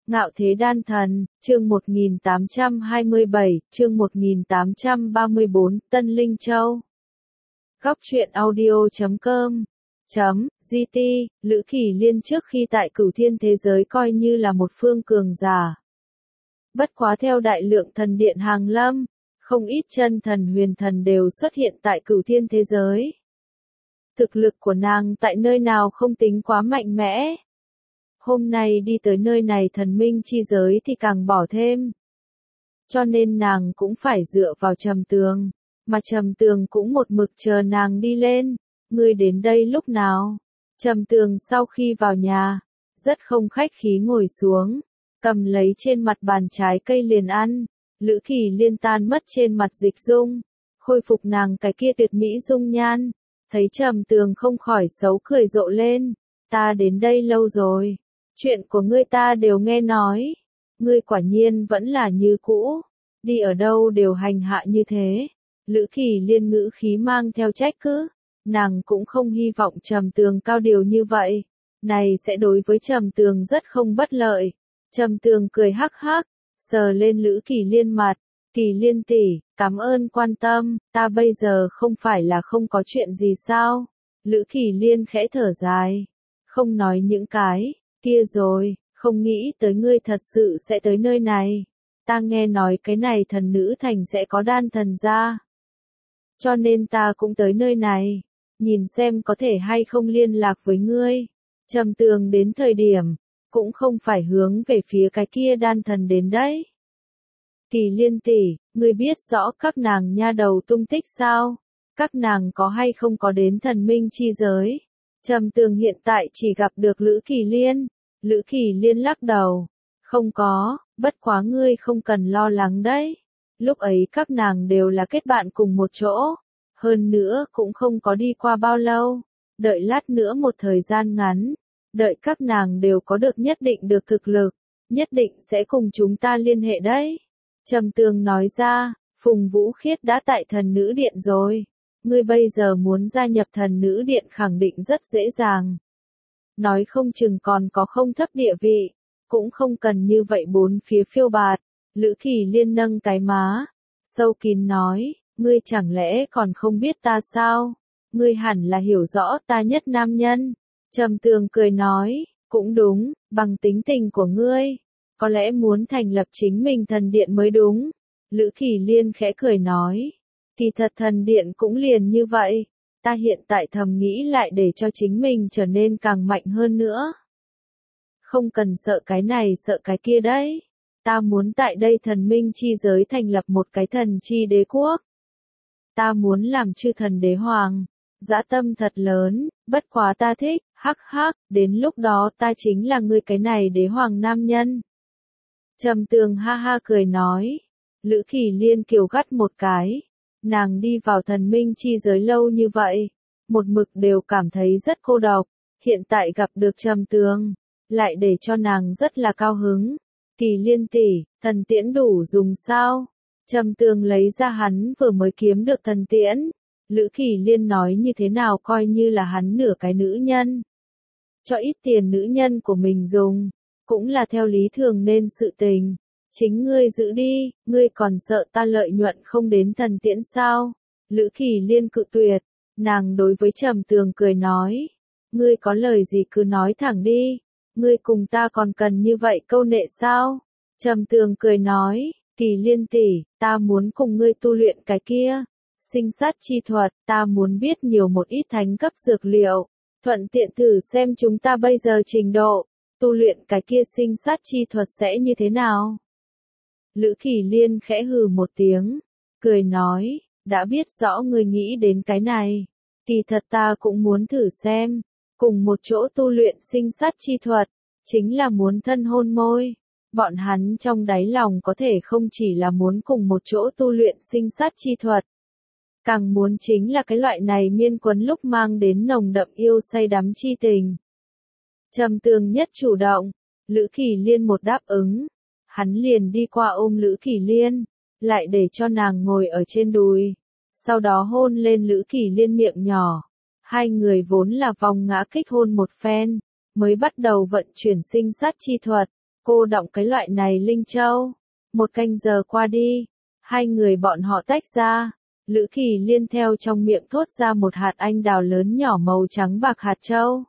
Ngạo thế đan thần, chương 1827, chương 1834, Tân Linh Châu. Góc truyện audio.com GT, Lữ Kỳ Liên trước khi tại Cửu Thiên thế giới coi như là một phương cường giả. Bất quá theo đại lượng thần điện hàng lâm, không ít chân thần huyền thần đều xuất hiện tại Cửu Thiên thế giới. Thực lực của nàng tại nơi nào không tính quá mạnh mẽ. Hôm nay đi tới nơi này thần minh chi giới thì càng bỏ thêm. Cho nên nàng cũng phải dựa vào Trầm Tường, mà Trầm Tường cũng một mực chờ nàng đi lên. Ngươi đến đây lúc nào? Trầm Tường sau khi vào nhà, rất không khách khí ngồi xuống, cầm lấy trên mặt bàn trái cây liền ăn. Lữ Kỳ Liên tan mất trên mặt dịch dung, khôi phục nàng cái kia tuyệt mỹ dung nhan. Thấy Trầm Tường không khỏi xấu cười rộ lên. Ta đến đây lâu rồi. Chuyện của ngươi ta đều nghe nói. Ngươi quả nhiên vẫn là như cũ. Đi ở đâu đều hành hạ như thế. Lữ Kỳ Liên ngữ khí mang theo trách cứ. Nàng cũng không hy vọng Trầm Tường cao điều như vậy. Này sẽ đối với Trầm Tường rất không bất lợi. Trầm Tường cười hắc hắc, sờ lên Lữ Kỳ Liên mặt. Kỳ Liên tỷ, cảm ơn quan tâm, ta bây giờ không phải là không có chuyện gì sao? Lữ Kỳ Liên khẽ thở dài. Không nói những cái kia rồi, không nghĩ tới ngươi thật sự sẽ tới nơi này. Ta nghe nói cái này thần nữ thành sẽ có đan thần ra. Cho nên ta cũng tới nơi này, nhìn xem có thể hay không liên lạc với ngươi. Trầm Tường đến thời điểm, cũng không phải hướng về phía cái kia đan thần đến đấy. Kỳ Liên tỷ, ngươi biết rõ các nàng nha đầu tung tích sao? Các nàng có hay không có đến thần minh chi giới? Trầm Tường hiện tại chỉ gặp được Lữ Kỳ Liên. Lữ Kỳ Liên lắc đầu. Không có, bất quá ngươi không cần lo lắng đấy. Lúc ấy các nàng đều là kết bạn cùng một chỗ. Hơn nữa cũng không có đi qua bao lâu. Đợi lát nữa một thời gian ngắn. Đợi các nàng đều có được nhất định được thực lực. Nhất định sẽ cùng chúng ta liên hệ đấy. Trầm Tường nói ra, Phùng Vũ Khiết đã tại thần nữ điện rồi. Ngươi bây giờ muốn gia nhập thần nữ điện khẳng định rất dễ dàng. Nói không chừng còn có không thấp địa vị, cũng không cần như vậy bốn phía phiêu bạt. Lữ Kỳ Liên nâng cái má, sâu kín nói, ngươi chẳng lẽ còn không biết ta sao? Ngươi hẳn là hiểu rõ ta nhất nam nhân. Trầm Tường cười nói, cũng đúng, bằng tính tình của ngươi, có lẽ muốn thành lập chính mình thần điện mới đúng. Lữ Kỳ Liên khẽ cười nói, kỳ thật thần điện cũng liền như vậy. Ta hiện tại thầm nghĩ lại để cho chính mình trở nên càng mạnh hơn nữa. Không cần sợ cái này sợ cái kia đấy. Ta muốn tại đây thần minh chi giới thành lập một cái thần chi đế quốc. Ta muốn làm chư thần đế hoàng. Dã tâm thật lớn, bất quá ta thích, hắc hắc, đến lúc đó ta chính là ngươi cái này đế hoàng nam nhân. Trầm Tường ha ha cười nói. Lữ Kỳ Liên kiều gắt một cái. Nàng đi vào thần minh chi giới lâu như vậy, một mực đều cảm thấy rất cô độc, hiện tại gặp được Trầm Tường, lại để cho nàng rất là cao hứng. Kỳ Liên tỷ, thần tiễn đủ dùng sao? Trầm Tường lấy ra hắn vừa mới kiếm được thần tiễn. Lữ Kỳ Liên nói như thế nào coi như là hắn nửa cái nữ nhân. Cho ít tiền nữ nhân của mình dùng, cũng là theo lý thường nên sự tình. Chính ngươi giữ đi, ngươi còn sợ ta lợi nhuận không đến thần tiễn sao? Lữ Kỳ Liên cự tuyệt, nàng đối với Trầm Tường cười nói. Ngươi có lời gì cứ nói thẳng đi, ngươi cùng ta còn cần như vậy câu nệ sao? Trầm Tường cười nói, Kỳ Liên tỷ, ta muốn cùng ngươi tu luyện cái kia. Sinh sát chi thuật, ta muốn biết nhiều một ít thánh cấp dược liệu. Thuận tiện thử xem chúng ta bây giờ trình độ, tu luyện cái kia sinh sát chi thuật sẽ như thế nào? Lữ Kỳ Liên khẽ hừ một tiếng, cười nói, đã biết rõ ngươi nghĩ đến cái này, kỳ thật ta cũng muốn thử xem, cùng một chỗ tu luyện sinh sát chi thuật, chính là muốn thân hôn môi. Bọn hắn trong đáy lòng có thể không chỉ là muốn cùng một chỗ tu luyện sinh sát chi thuật, càng muốn chính là cái loại này miên quấn lúc mang đến nồng đậm yêu say đắm chi tình. Trầm Tường nhất chủ động, Lữ Kỳ Liên một đáp ứng. Hắn liền đi qua ôm Lữ Kỳ Liên, lại để cho nàng ngồi ở trên đùi, sau đó hôn lên Lữ Kỳ Liên miệng nhỏ. Hai người vốn là vòng ngã kích hôn một phen, mới bắt đầu vận chuyển sinh sát chi thuật, cô đọng cái loại này Linh Châu. 1 canh giờ qua đi, hai người bọn họ tách ra. Lữ Kỳ Liên theo trong miệng thốt ra một hạt anh đào lớn nhỏ màu trắng bạc hạt châu.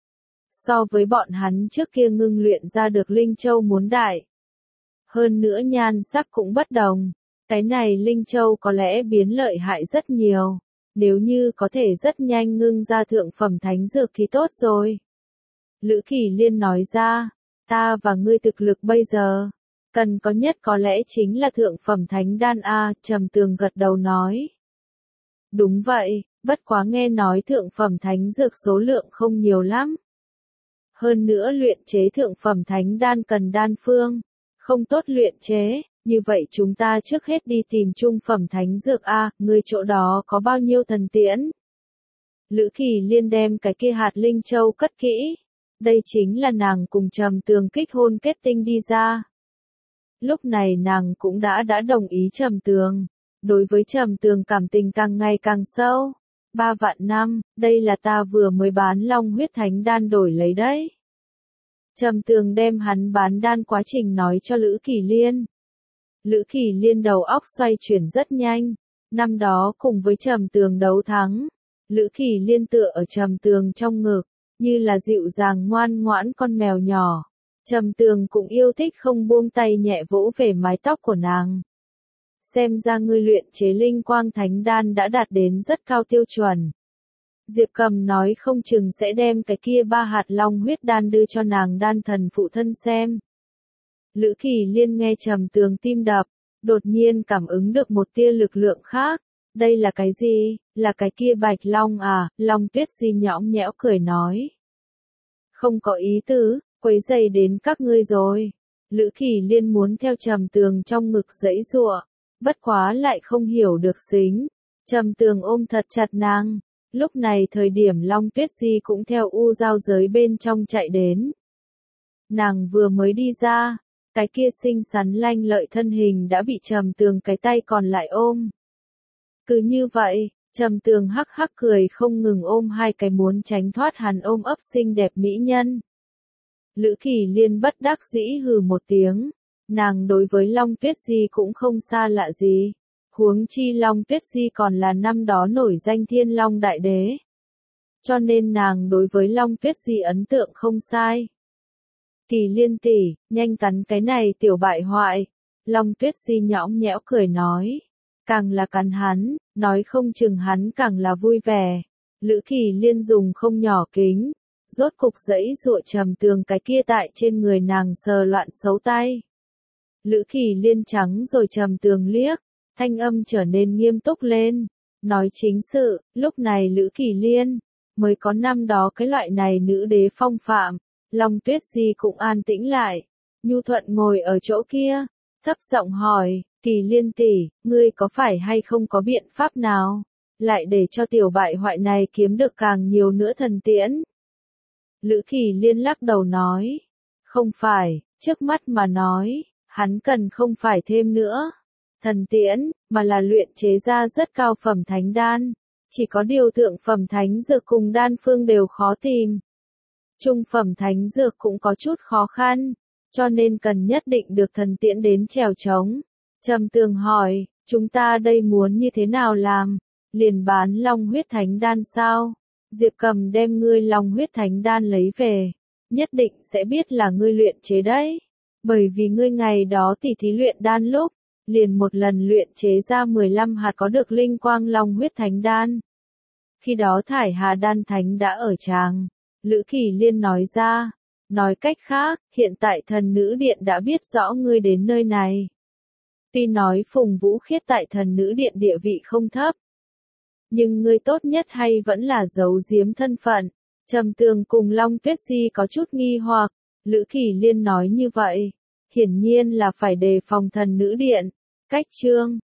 So với bọn hắn trước kia ngưng luyện ra được Linh Châu muốn đại. Hơn nữa nhan sắc cũng bất đồng. Cái này Linh Châu có lẽ biến lợi hại rất nhiều. Nếu như có thể rất nhanh ngưng ra thượng phẩm thánh dược thì tốt rồi. Lữ Kỳ Liên nói ra, ta và ngươi thực lực bây giờ, cần có nhất có lẽ chính là thượng phẩm thánh đan a. Trầm Tường gật đầu nói. Đúng vậy, bất quá nghe nói thượng phẩm thánh dược số lượng không nhiều lắm. Hơn nữa luyện chế thượng phẩm thánh đan cần đan phương, không tốt luyện chế, như vậy chúng ta trước hết đi tìm trung phẩm thánh dược a, ngươi chỗ đó có bao nhiêu thần tiễn? Lữ Kỳ Liên đem cái kia hạt Linh Châu cất kỹ. Đây chính là nàng cùng Trầm Tường kích hôn kết tinh đi ra. Lúc này nàng cũng đã đồng ý Trầm Tường. Đối với Trầm Tường cảm tình càng ngày càng sâu. 3 vạn năm, đây là ta vừa mới bán long huyết thánh đan đổi lấy đấy. Trầm Tường đem hắn bán đan quá trình nói cho Lữ Kỳ Liên. Lữ Kỳ Liên đầu óc xoay chuyển rất nhanh. Năm đó cùng với Trầm Tường đấu thắng. Lữ Kỳ Liên tựa ở Trầm Tường trong ngực, như là dịu dàng ngoan ngoãn con mèo nhỏ. Trầm Tường cũng yêu thích không buông tay nhẹ vỗ về mái tóc của nàng. Xem ra ngươi luyện chế linh quang thánh đan đã đạt đến rất cao tiêu chuẩn. Diệp Cầm nói không chừng sẽ đem cái kia 3 hạt long huyết đan đưa cho nàng đan thần phụ thân xem. Lữ Kỳ Liên nghe Trầm Tường tim đập, đột nhiên cảm ứng được một tia lực lượng khác. Đây là cái gì? Là cái kia bạch long à? Long Tuyết Di nhõng nhẽo cười nói. Không có ý tứ, quấy rầy đến các ngươi rồi. Lữ Kỳ Liên muốn theo Trầm Tường trong ngực giãy giụa, bất quá lại không hiểu được xính. Trầm Tường ôm thật chặt nàng. Lúc này thời điểm Long Tuyết Di cũng theo u giao giới bên trong chạy đến. Nàng vừa mới đi ra, cái kia xinh xắn lanh lợi thân hình đã bị Trầm Tường cái tay còn lại ôm. Cứ như vậy, Trầm Tường hắc hắc cười không ngừng ôm hai cái muốn tránh thoát hắn ôm ấp xinh đẹp mỹ nhân. Lữ Kỳ Liên bất đắc dĩ hừ một tiếng. Nàng đối với Long Tuyết Di cũng không xa lạ gì. Huống chi Long Tuyết Di còn là năm đó nổi danh Thiên Long Đại Đế. Cho nên nàng đối với Long Tuyết Di ấn tượng không sai. Kỳ Liên tỷ, nhanh cắn cái này tiểu bại hoại. Long Tuyết Di nhõng nhẽo cười nói. Càng là cắn hắn, nói không chừng hắn càng là vui vẻ. Lữ Kỳ Liên dùng không nhỏ kính. Rốt cục giãy giụa Trầm Tường cái kia tại trên người nàng sờ loạn xấu tay. Lữ Kỳ Liên trắng rồi Trầm Tường liếc, thanh âm trở nên nghiêm túc lên. Nói chính sự, lúc này Lữ Kỳ Liên mới có năm đó cái loại này nữ đế phong phạm. Long Tuyết Di cũng an tĩnh lại. Nhu Thuận ngồi ở chỗ kia, thấp giọng hỏi, Kỳ Liên tỷ, ngươi có phải hay không có biện pháp nào, lại để cho tiểu bại hoại này kiếm được càng nhiều nữa thần tiễn? Lữ Kỳ Liên lắc đầu nói, không phải, trước mắt mà nói, hắn cần không phải thêm nữa thần tiễn, mà là luyện chế ra rất cao phẩm thánh đan. Chỉ có điều thượng phẩm thánh dược cùng đan phương đều khó tìm. Trung phẩm thánh dược cũng có chút khó khăn, cho nên cần nhất định được thần tiễn đến trèo trống. Trầm Tường hỏi, chúng ta đây muốn như thế nào làm? Liền bán long huyết thánh đan sao? Diệp Cầm đem ngươi long huyết thánh đan lấy về, nhất định sẽ biết là ngươi luyện chế đấy. Bởi vì ngươi ngày đó tỉ thí luyện đan lúc, liền một lần luyện chế ra 15 hạt có được linh quang long huyết thánh đan. Khi đó Thải Hà đan thánh đã ở tràng. Lữ Kỳ Liên nói ra. Nói cách khác, hiện tại thần nữ điện đã biết rõ ngươi đến nơi này. Tuy nói Phùng Vũ Khiết tại thần nữ điện địa vị không thấp, nhưng ngươi tốt nhất hay vẫn là giấu giếm thân phận. Trầm Tường cùng Long Tuyết Di có chút nghi hoặc. Lữ Kỳ Liên nói như vậy, hiển nhiên là phải đề phòng thần nữ điện. Cách chương